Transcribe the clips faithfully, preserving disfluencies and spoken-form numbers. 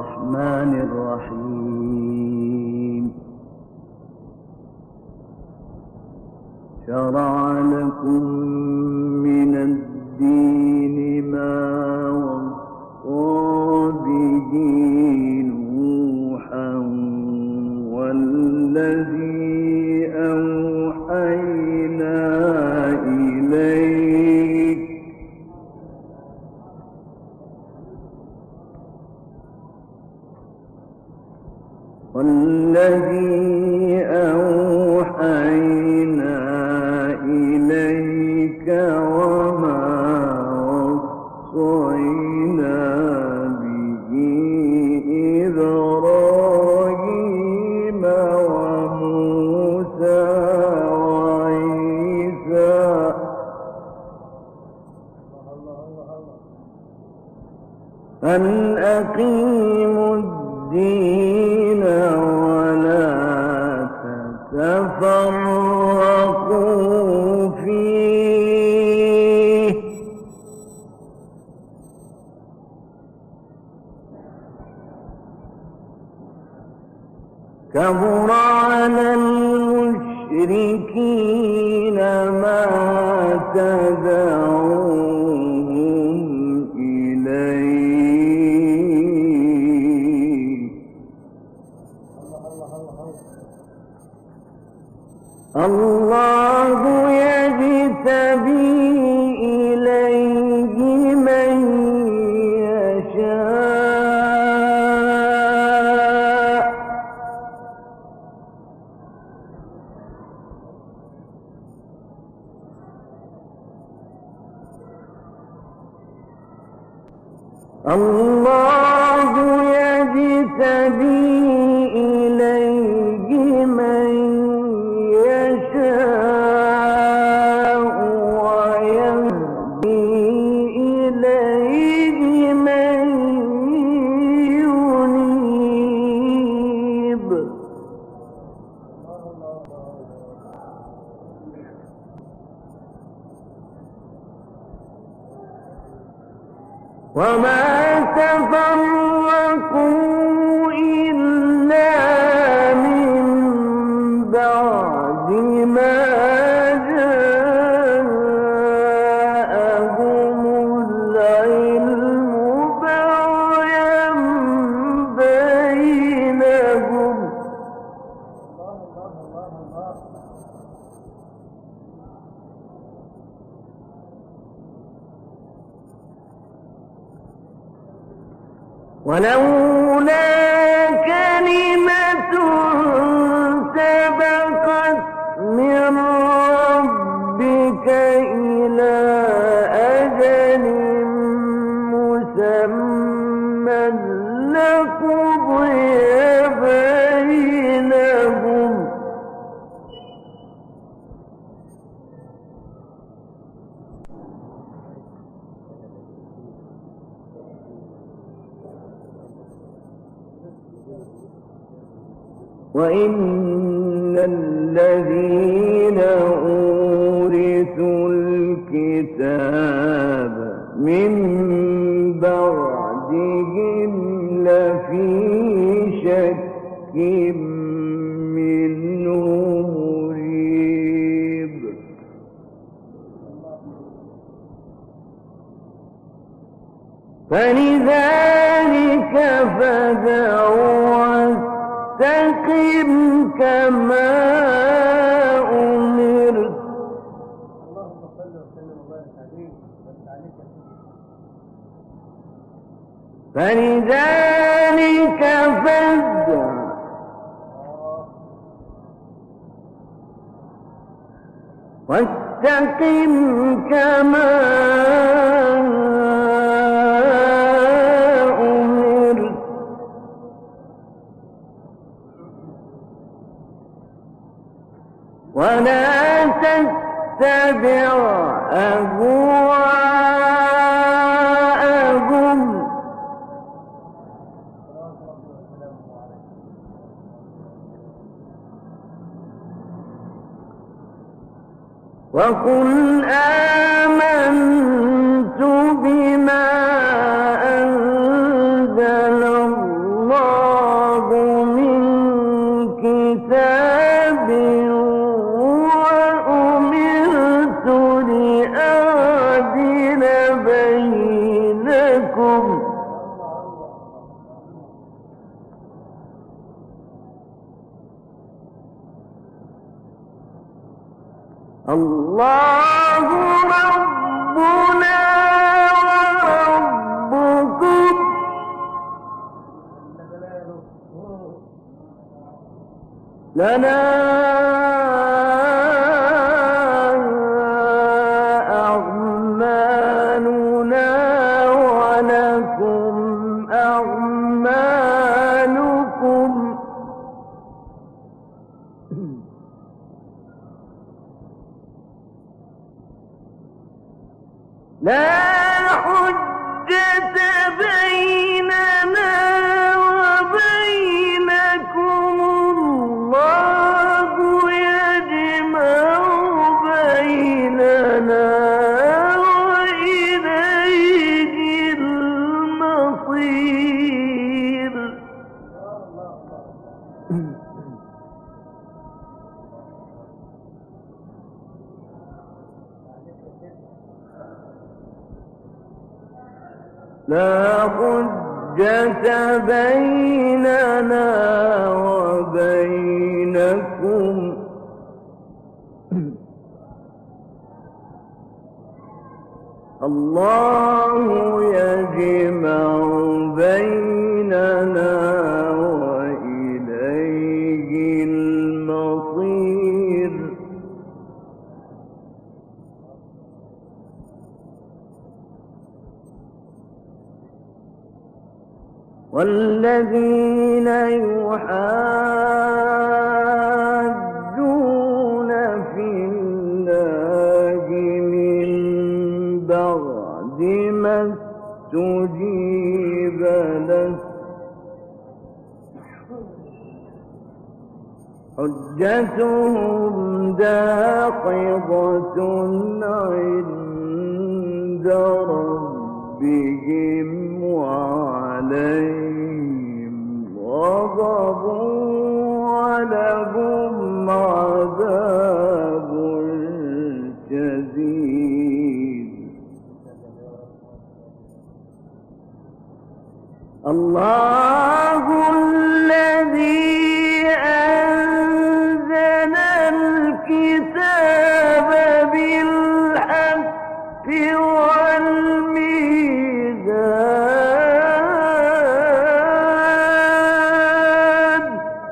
الرحمن الرحيم شرع لكم من الدين ما وصى به نوحا والذي أوحينا إليك والذي أوحينا إليك وما وصينا به إبراهيم وموسى وعيسى أن أقيموا الدين ولا تتفرقوا فيه كبر على المشركين ما تدعوهم إليه الله يجتبي إليه من يشاء الله يجتبي إليه من يشاء ويهدي إليه من ينيب وما تفرقوا إلا من بعد ما جاءهم العلم بغيا بينهم ولولا كلمة سبقت من ربك إلى أجل مسمى لقضي بينهم وإن الذين أورثوا الكتاب من بعدهم لفي شك منه مريب فلذلك فادع واستقم كما أمرت فلذلك فادع واستقم كما أمرت ولا تتبع أهواءهم وقل آمنت بما أنزل الله الله ربنا وربكم لنا أعمالنا ولكم أعمالكم لا حجة بيننا وبينكم الله يجمع بيننا وإليه المصير. لا حجة بيننا وبينكم الله يجمع بيننا وإليه المصير. والذين يحاجون في الله من بعد ما استجيب له حجتهم داحضة عند ربهم وعليهم غضب ولهم عذاب شديد. الله الذي أنزل الكتاب بالحق والميزان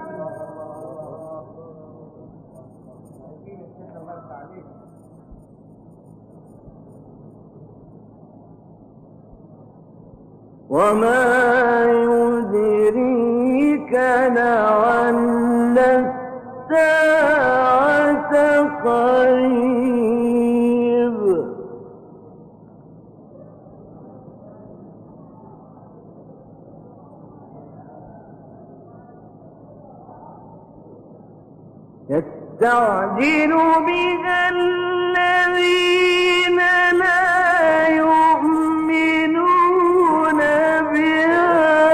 وما يدريك لعل الساعة قريب. يستعجل بها الذين لا يؤمنون بها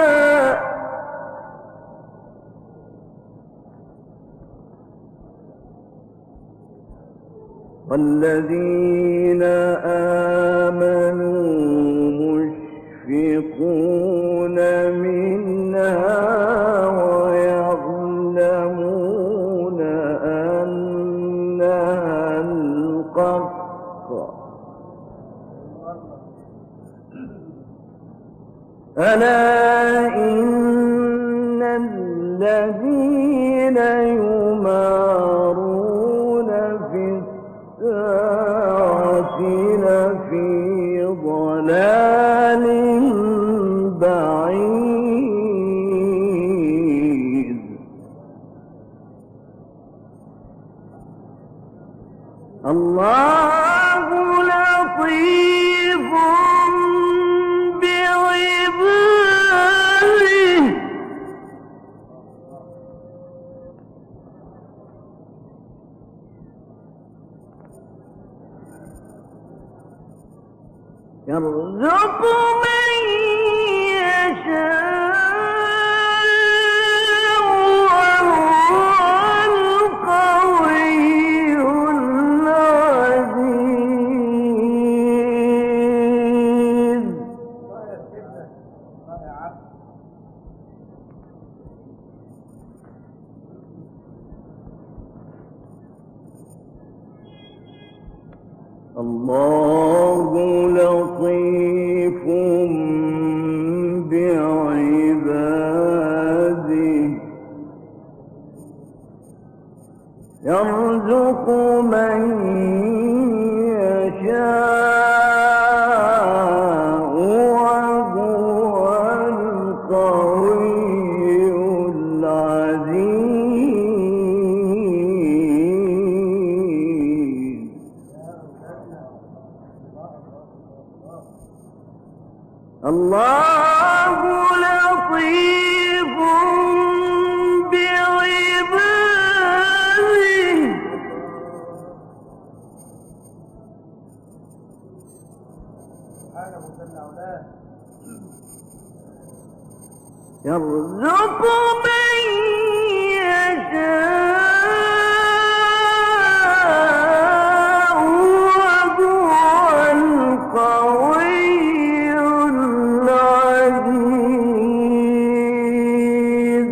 والذين آمنوا مشفقون منها ويعلمون أنها الحق. ألا إن الذين يمارون في الساعة لفي ضلال بعيد. الله لطيف بعباده يرزق من يشاء وهو القوي العزيز. الله لطيف بعباده يرزق من يشاء وهو القوي العزيز. الله لطيف بعباده يرزق من يشاء وهو القوي العزيز.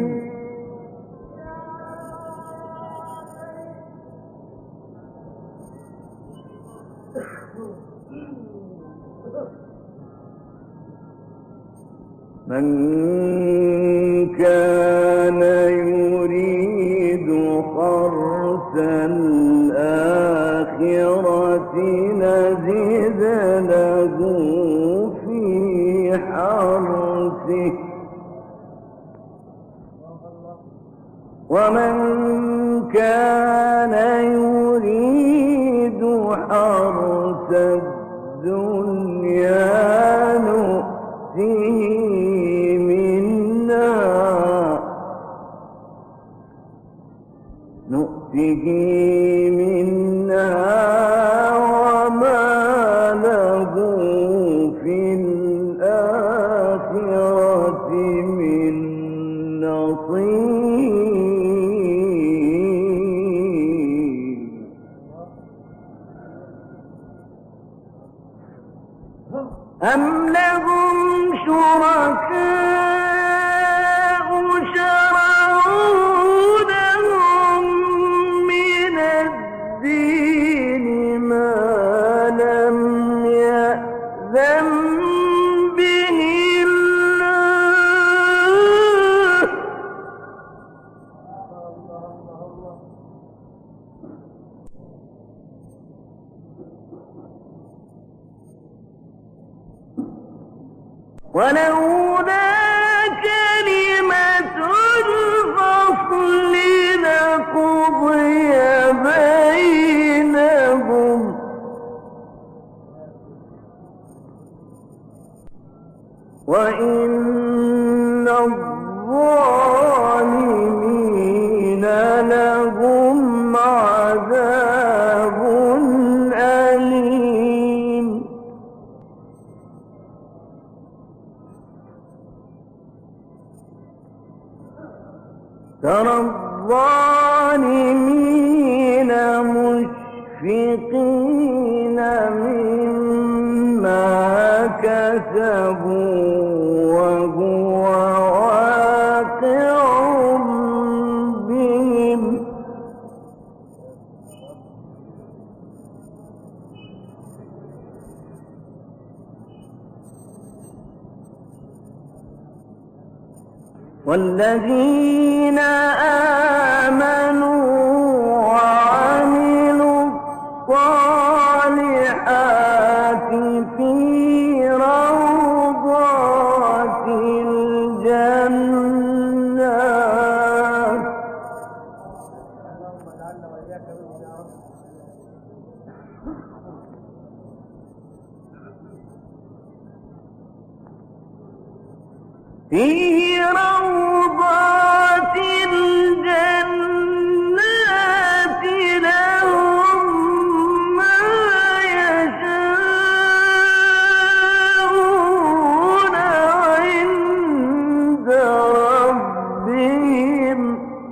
من كان يريد حرث الآخرة نزد له في حرثه ومن كان يريد حرث الدنيا نؤته نؤته منها وما له في الآخرة من نصيب. أم لهم شركاء شرعوا لهم من الدين ما لم يأذن به الله. ولولا كلمة الفصل لقضي بينهم وإن الظالمين لهم عذاب أليم. ترى الظالمين مشفقين مما كسبوا وهو واقع بهم والذين آمنوا وعملوا الصالحات في روضات الجنات في روضات الجنات لهم ما يشاءون عند ربهم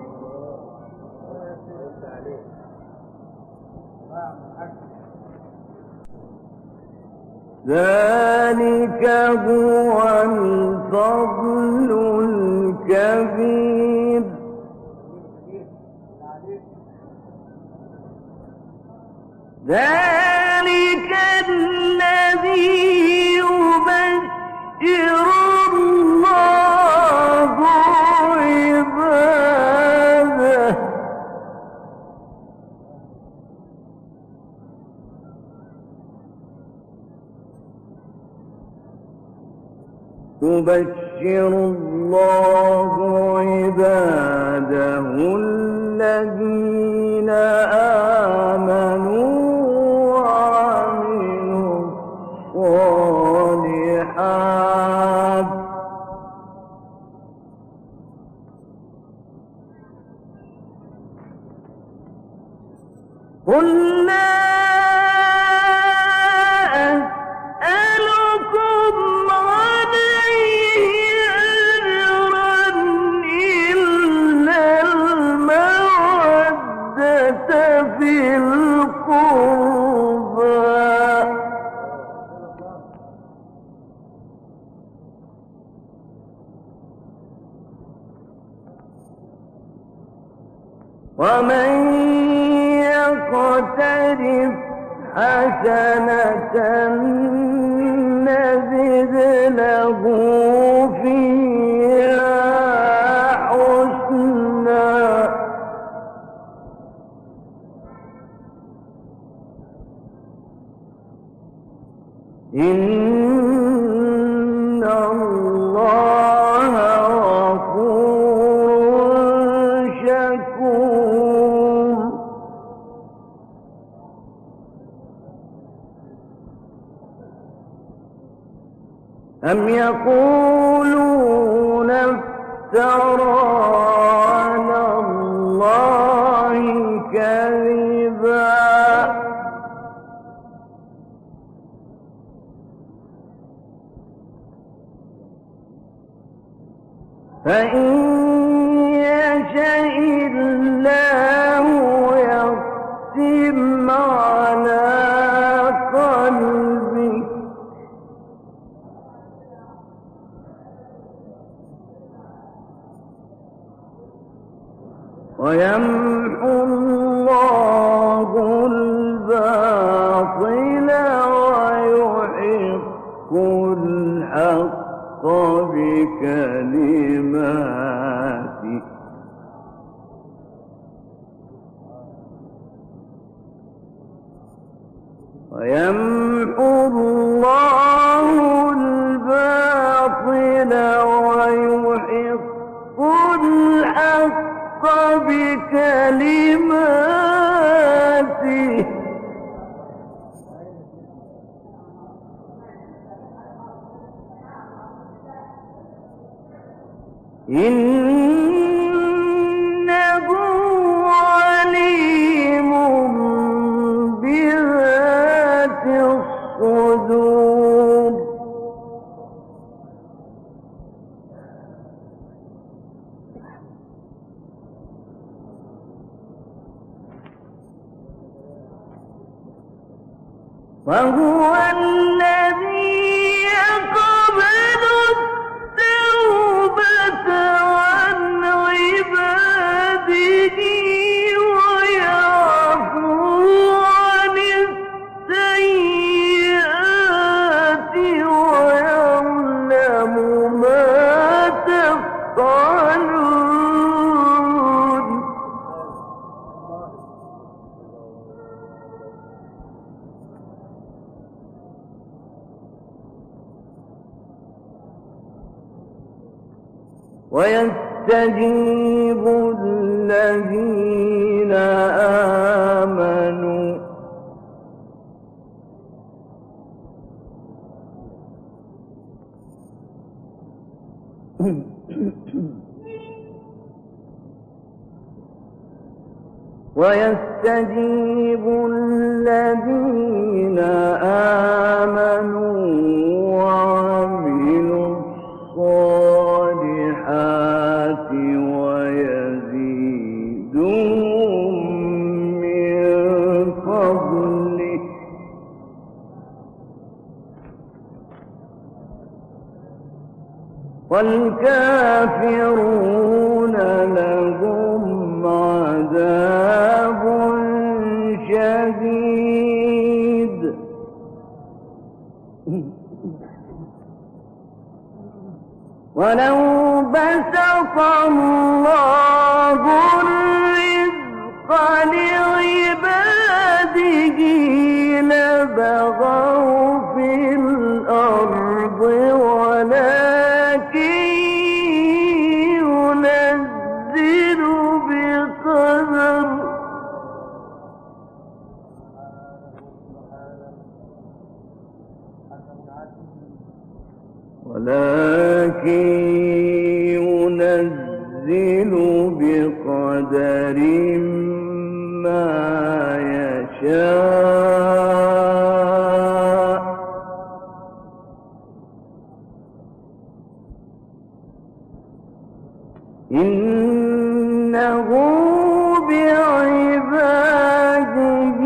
ذلك هو الفضل الكبير. ذلك يبشر الله عباده الذين آمنوا وعملوا الصالحات قل لا أسألكم عليه أجرا إلا المودة في القربى ومن يقترف حسنة نزد له فيها حسنا إن الله غفور شكور أم يقولون افترى على الله كذبا فإن يشاء الله يختم على قلبك ويمحو الله الباطل ويحق الحق بكلماته ويمحو الله الباطل ويحق الحق بكلماته إنه عليم بذات الصدور وهو الذي يقبل التوبة عن عباده ويعفو عن السيئات ويعلم ما تفعلون ويستجيب الذين آمنوا ويستجيب الذين آمنوا وعملوا الصالحات ويزيدهم من فضله والكافرون لهم عذاب شديد ولو بسط الله الرزق لعباده لبغوا في الأرض ولكن ينزل بقدر ما يشاء إنه بعباده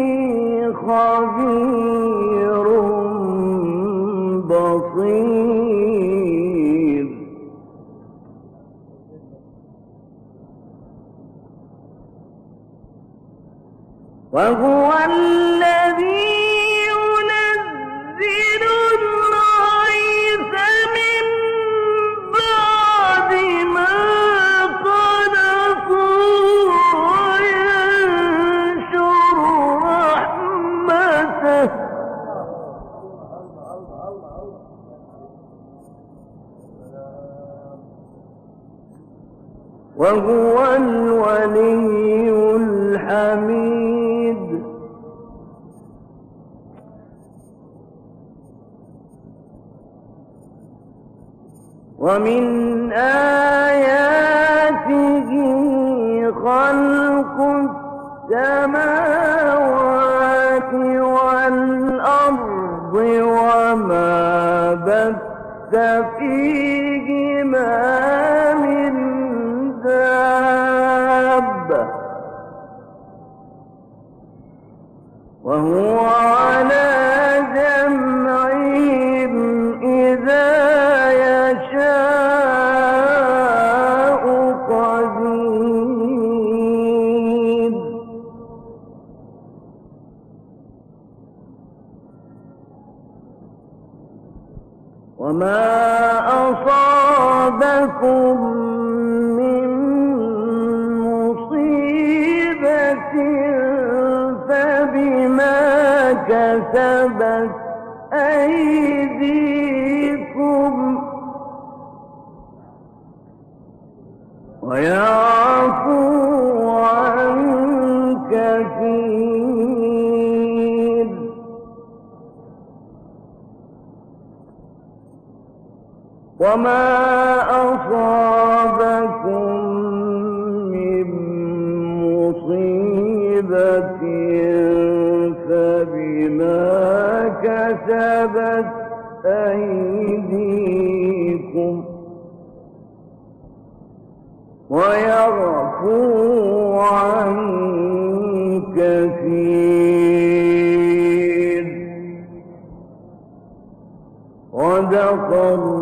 خبير بصير وهو الذي ينزل الغيث من بعد ما قنطوا وينشر رحمته وهو الولي الحميد ومن آياته خلق السماوات والأرض وما بث فيهما من دابة وهو على جمعهم إذا يشاء قدير وما أصابكم من مصيبة فبما كسبت أيديكم ويعفو عن كثير وما أصابكم من مصيبة فبما كسبت أيديكم ويعفو عن كثير صدق الله